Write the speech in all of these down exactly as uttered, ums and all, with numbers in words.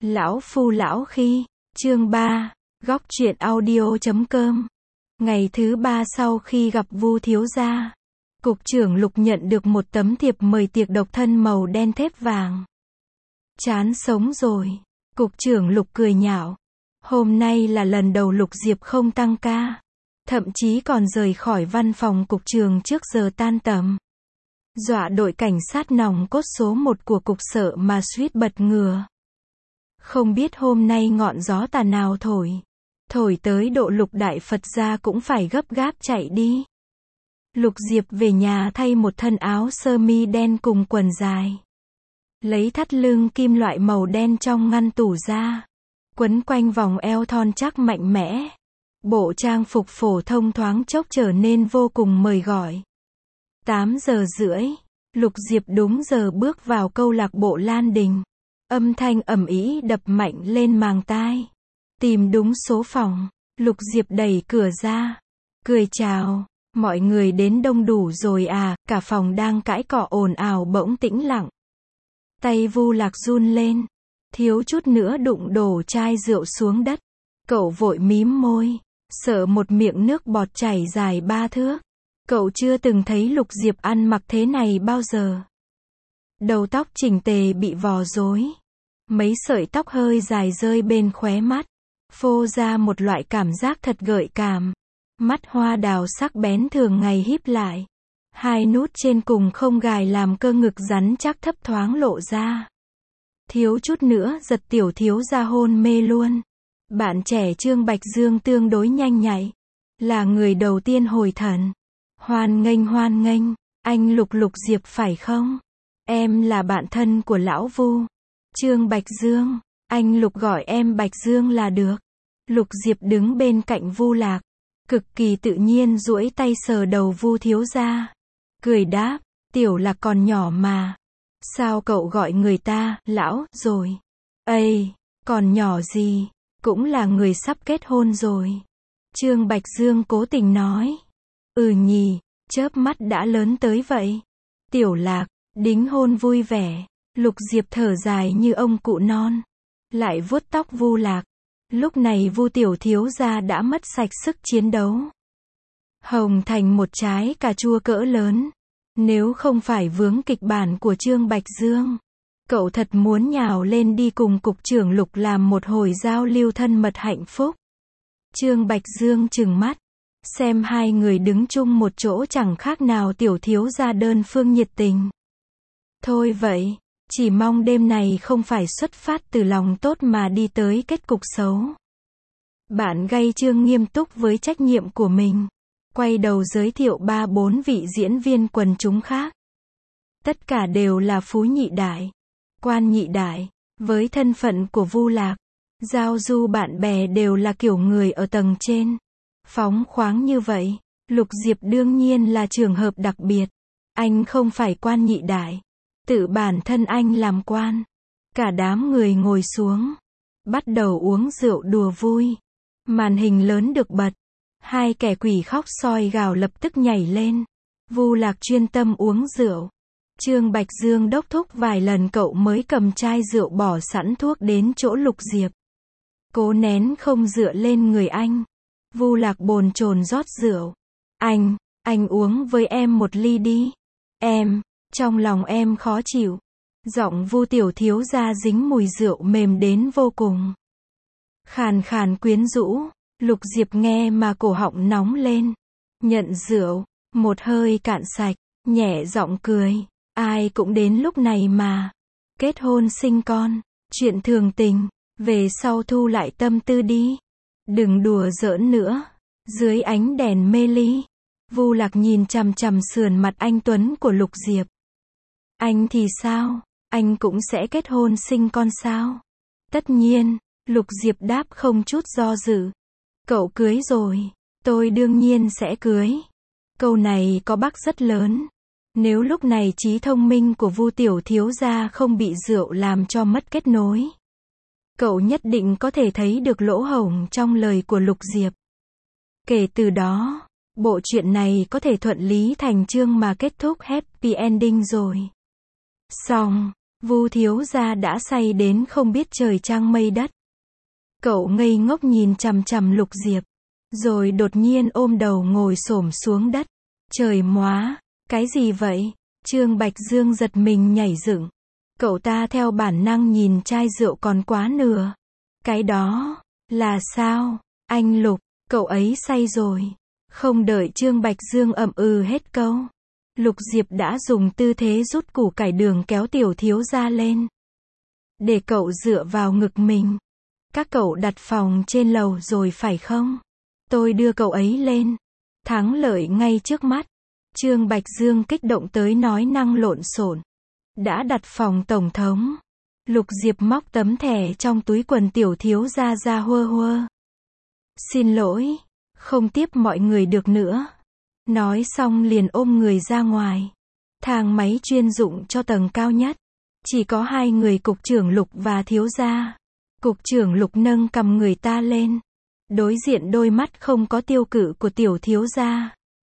Lão Phu Lão Khi, chương ba, góc truyện audio chấm com. Ngày thứ ba sau khi gặp Vu thiếu gia, cục trưởng Lục nhận được một tấm thiệp mời tiệc độc thân màu đen thép vàng. Chán sống rồi, cục trưởng Lục cười nhạo. Hôm nay là lần đầu Lục Diệp không tăng ca, thậm chí còn rời khỏi văn phòng cục trường trước giờ tan tầm. Dọa đội cảnh sát nòng cốt số một của cục sở mà suýt bật ngửa. Không biết hôm nay ngọn gió tà nào thổi. Thổi tới độ Lục đại Phật gia cũng phải gấp gáp chạy đi. Lục Diệp về nhà thay một thân áo sơ mi đen cùng quần dài. Lấy thắt lưng kim loại màu đen trong ngăn tủ ra. Quấn quanh vòng eo thon chắc mạnh mẽ. Bộ trang phục phổ thông thoáng chốc trở nên vô cùng mời gọi. tám giờ rưỡi, Lục Diệp đúng giờ bước vào câu lạc bộ Lan Đình. Âm thanh ầm ĩ đập mạnh lên màng tai. Tìm đúng số phòng, Lục Diệp đẩy cửa ra. Cười chào, mọi người đến đông đủ rồi à, cả phòng đang cãi cọ ồn ào bỗng tĩnh lặng. Tay Vu Lạc run lên, thiếu chút nữa đụng đổ chai rượu xuống đất. Cậu vội mím môi, sợ một miệng nước bọt chảy dài ba thước. Cậu chưa từng thấy Lục Diệp ăn mặc thế này bao giờ. Đầu tóc chỉnh tề bị vò rối. Mấy sợi tóc hơi dài rơi bên khóe mắt. Phô ra một loại cảm giác thật gợi cảm. Mắt hoa đào sắc bén thường ngày híp lại. Hai nút trên cùng không gài làm cơ ngực rắn chắc thấp thoáng lộ ra. Thiếu chút nữa giật tiểu thiếu gia hôn mê luôn. Bạn trẻ Trương Bạch Dương tương đối nhanh nhạy. Là người đầu tiên hồi thần. Hoan nghênh hoan nghênh, anh Lục Lục Diệp phải không? Em là bạn thân của lão Vu. Trương Bạch Dương, anh Lục gọi em Bạch Dương là được. Lục Diệp đứng bên cạnh Vu Lạc, cực kỳ tự nhiên duỗi tay sờ đầu Vu thiếu gia. Cười đáp, tiểu Lạc còn nhỏ mà. Sao cậu gọi người ta, lão, rồi? Ây, còn nhỏ gì, cũng là người sắp kết hôn rồi. Trương Bạch Dương cố tình nói. Ừ nhỉ, chớp mắt đã lớn tới vậy. Tiểu Lạc, đính hôn vui vẻ. Lục Diệp thở dài như ông cụ non. Lại vuốt tóc Vu Lạc. Lúc này Vu tiểu thiếu gia đã mất sạch sức chiến đấu. Hồng thành một trái cà chua cỡ lớn. Nếu không phải vướng kịch bản của Trương Bạch Dương, cậu thật muốn nhào lên đi cùng cục trưởng Lục làm một hồi giao lưu thân mật hạnh phúc. Trương Bạch Dương trừng mắt. Xem hai người đứng chung một chỗ chẳng khác nào tiểu thiếu gia đơn phương nhiệt tình. Thôi vậy, chỉ mong đêm này không phải xuất phát từ lòng tốt mà đi tới kết cục xấu. Bạn gay Trương nghiêm túc với trách nhiệm của mình. Quay đầu giới thiệu ba bốn vị diễn viên quần chúng khác. Tất cả đều là phú nhị đại, quan nhị đại, với thân phận của Vu Lạc. Giao du bạn bè đều là kiểu người ở tầng trên. Phóng khoáng như vậy, Lục Diệp đương nhiên là trường hợp đặc biệt. Anh không phải quan nhị đại. Tự bản thân anh làm quan. Cả đám người ngồi xuống. Bắt đầu uống rượu đùa vui. Màn hình lớn được bật. Hai kẻ quỷ khóc soi gào lập tức nhảy lên. Vu Lạc chuyên tâm uống rượu. Trương Bạch Dương đốc thúc vài lần cậu mới cầm chai rượu bỏ sẵn thuốc đến chỗ Lục Diệp. Cố nén không dựa lên người anh. Vu Lạc bồn chồn rót rượu. Anh, anh uống với em một ly đi. Em, trong lòng em khó chịu. Giọng Vu tiểu thiếu gia dính mùi rượu mềm đến vô cùng. Khàn khàn quyến rũ. Lục Diệp nghe mà cổ họng nóng lên. Nhận rượu, một hơi cạn sạch, nhẹ giọng cười. Ai cũng đến lúc này mà. Kết hôn sinh con, chuyện thường tình. Về sau thu lại tâm tư đi. Đừng đùa giỡn nữa. Dưới ánh đèn mê ly, Vu Lạc nhìn chằm chằm sườn mặt anh tuấn của Lục Diệp. Anh thì sao? Anh cũng sẽ kết hôn sinh con sao? Tất nhiên, Lục Diệp đáp không chút do dự. Cậu cưới rồi, tôi đương nhiên sẽ cưới. Câu này có bắc rất lớn. Nếu lúc này trí thông minh của Vu tiểu thiếu gia không bị rượu làm cho mất kết nối, cậu nhất định có thể thấy được lỗ hổng trong lời của Lục Diệp. Kể từ đó, bộ truyện này có thể thuận lý thành chương mà kết thúc happy ending rồi. Xong, Vu thiếu gia đã say đến không biết trời trăng mây đất. Cậu ngây ngốc nhìn chằm chằm Lục Diệp, rồi đột nhiên ôm đầu ngồi xổm xuống đất. Trời móa, cái gì vậy? Trương Bạch Dương giật mình nhảy dựng. Cậu ta theo bản năng nhìn chai rượu còn quá nửa. Cái đó, là sao? Anh Lục, cậu ấy say rồi. Không đợi Trương Bạch Dương ậm ừ hết câu, Lục Diệp đã dùng tư thế rút củ cải đường kéo tiểu thiếu gia lên, để cậu dựa vào ngực mình. Các cậu đặt phòng trên lầu rồi phải không? Tôi đưa cậu ấy lên. Thắng lợi ngay trước mắt. Trương Bạch Dương kích động tới nói năng lộn xộn. Đã đặt phòng tổng thống. Lục Diệp móc tấm thẻ trong túi quần tiểu thiếu gia ra huơ huơ. Xin lỗi, không tiếp mọi người được nữa. Nói xong liền ôm người ra ngoài. Thang máy chuyên dụng cho tầng cao nhất. Chỉ có hai người cục trưởng Lục và thiếu gia. Cục trưởng Lục nâng cầm người ta lên. Đối diện đôi mắt không có tiêu cự của tiểu thiếu gia.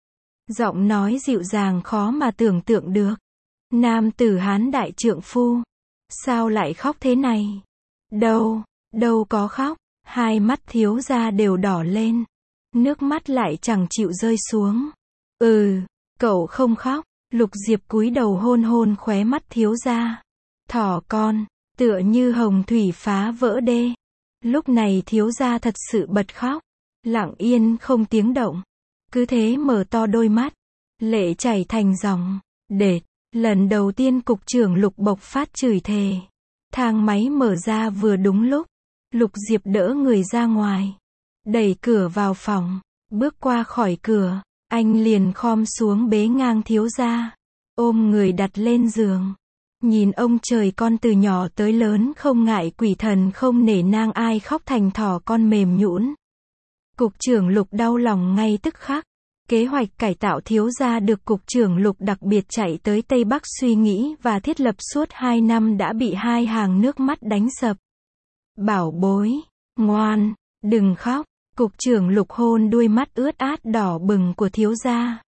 Giọng nói dịu dàng khó mà tưởng tượng được. Nam tử Hán đại trượng phu. Sao lại khóc thế này? Đâu, đâu có khóc. Hai mắt thiếu gia đều đỏ lên. Nước mắt lại chẳng chịu rơi xuống. Ừ, cậu không khóc. Lục Diệp cúi đầu hôn hôn khóe mắt thiếu gia. Thỏ con, tựa như hồng thủy phá vỡ đê. Lúc này thiếu gia thật sự bật khóc. Lặng yên không tiếng động. Cứ thế mở to đôi mắt. Lệ chảy thành dòng. Đệt, lần đầu tiên cục trưởng Lục bộc phát chửi thề. Thang máy mở ra vừa đúng lúc. Lục Diệp đỡ người ra ngoài. Đẩy cửa vào phòng. Bước qua khỏi cửa. Anh liền khom xuống bế ngang thiếu gia. Ôm người đặt lên giường. Nhìn ông trời con từ nhỏ tới lớn không ngại quỷ thần không nể nang ai khóc thành thỏ con mềm nhũn. Cục trưởng Lục đau lòng ngay tức khắc. Kế hoạch cải tạo thiếu gia được cục trưởng Lục đặc biệt chạy tới Tây Bắc suy nghĩ và thiết lập suốt hai năm đã bị hai hàng nước mắt đánh sập. Bảo bối, ngoan, đừng khóc. Cục trưởng Lục hôn đuôi mắt ướt át đỏ bừng của thiếu gia.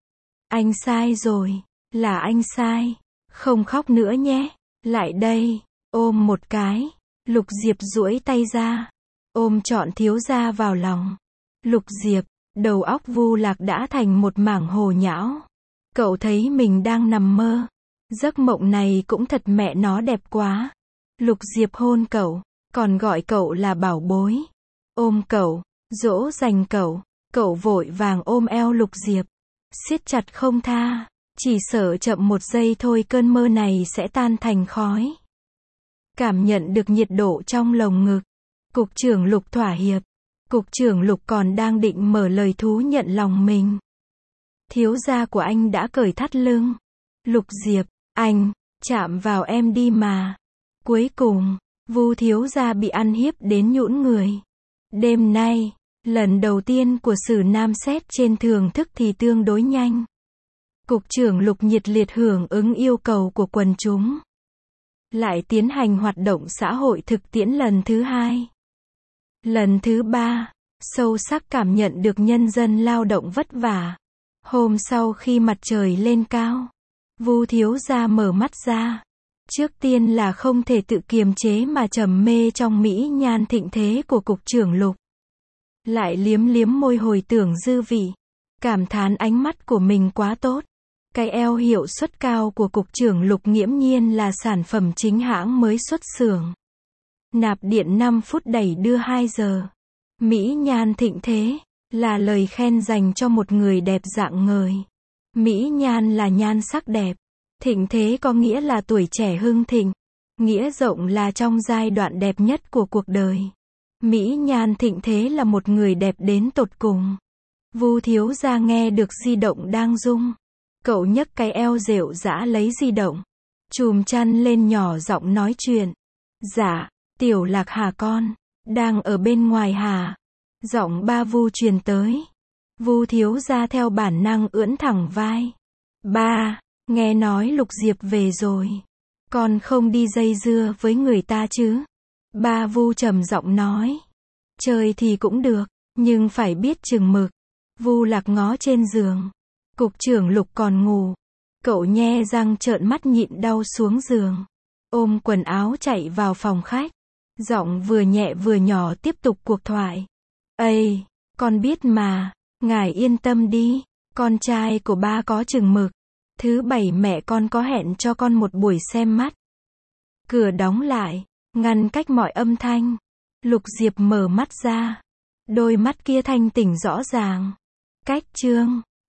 Anh sai rồi, là anh sai. Không khóc nữa nhé. Lại đây, ôm một cái. Lục Diệp duỗi tay ra, ôm trọn thiếu gia vào lòng. Lục Diệp, đầu óc Vu Lạc đã thành một mảng hồ nhão. Cậu thấy mình đang nằm mơ. Giấc mộng này cũng thật mẹ nó đẹp quá. Lục Diệp hôn cậu, còn gọi cậu là bảo bối. Ôm cậu, dỗ dành cậu. Cậu vội vàng ôm eo Lục Diệp, siết chặt không tha. Chỉ sợ chậm một giây thôi cơn mơ này sẽ tan thành khói. Cảm nhận được nhiệt độ trong lồng ngực. Cục trưởng Lục thỏa hiệp. Cục trưởng Lục còn đang định mở lời thú nhận lòng mình. Thiếu gia của anh đã cởi thắt lưng. Lục Diệp, anh, chạm vào em đi mà. Cuối cùng, Vu thiếu gia bị ăn hiếp đến nhũn người. Đêm nay, lần đầu tiên của sử nam xét trên thưởng thức thì tương đối nhanh. Cục trưởng Lục nhiệt liệt hưởng ứng yêu cầu của quần chúng. Lại tiến hành hoạt động xã hội thực tiễn lần thứ hai. Lần thứ ba, sâu sắc cảm nhận được nhân dân lao động vất vả. Hôm sau khi mặt trời lên cao, Vu thiếu gia mở mắt ra. Trước tiên là không thể tự kiềm chế mà trầm mê trong mỹ nhan thịnh thế của cục trưởng Lục. Lại liếm liếm môi hồi tưởng dư vị. Cảm thán ánh mắt của mình quá tốt. Cái eo hiệu suất cao của cục trưởng Lục nghiễm nhiên là sản phẩm chính hãng mới xuất xưởng. Nạp điện năm phút đẩy đưa hai giờ. Mỹ nhan thịnh thế, là lời khen dành cho một người đẹp dạng ngời. Mỹ nhan là nhan sắc đẹp. Thịnh thế có nghĩa là tuổi trẻ hưng thịnh. Nghĩa rộng là trong giai đoạn đẹp nhất của cuộc đời. Mỹ nhan thịnh thế là một người đẹp đến tột cùng. Vu thiếu gia nghe được di động đang rung. Cậu nhấc cái eo rệu rã lấy di động. Chùm chăn lên nhỏ giọng nói chuyện. Dạ, Tiểu Lạc Hà con, đang ở bên ngoài hả? Giọng ba Vu truyền tới. Vu thiếu gia theo bản năng ưỡn thẳng vai. Ba, nghe nói Lục Diệp về rồi. Con không đi dây dưa với người ta chứ? Ba Vu trầm giọng nói. Chơi thì cũng được, nhưng phải biết chừng mực. Vu Lạc ngó trên giường. Cục trưởng Lục còn ngủ. Cậu nhe răng trợn mắt nhịn đau xuống giường. ôm quần áo chạy vào phòng khách. Giọng vừa nhẹ vừa nhỏ tiếp tục cuộc thoại. Ây, con biết mà, ngài yên tâm đi, con trai của ba có chừng mực. Thứ bảy mẹ con có hẹn cho con một buổi xem mắt. Cửa đóng lại, ngăn cách mọi âm thanh. Lục Diệp mở mắt ra. Đôi mắt kia thanh tỉnh rõ ràng. Cách chương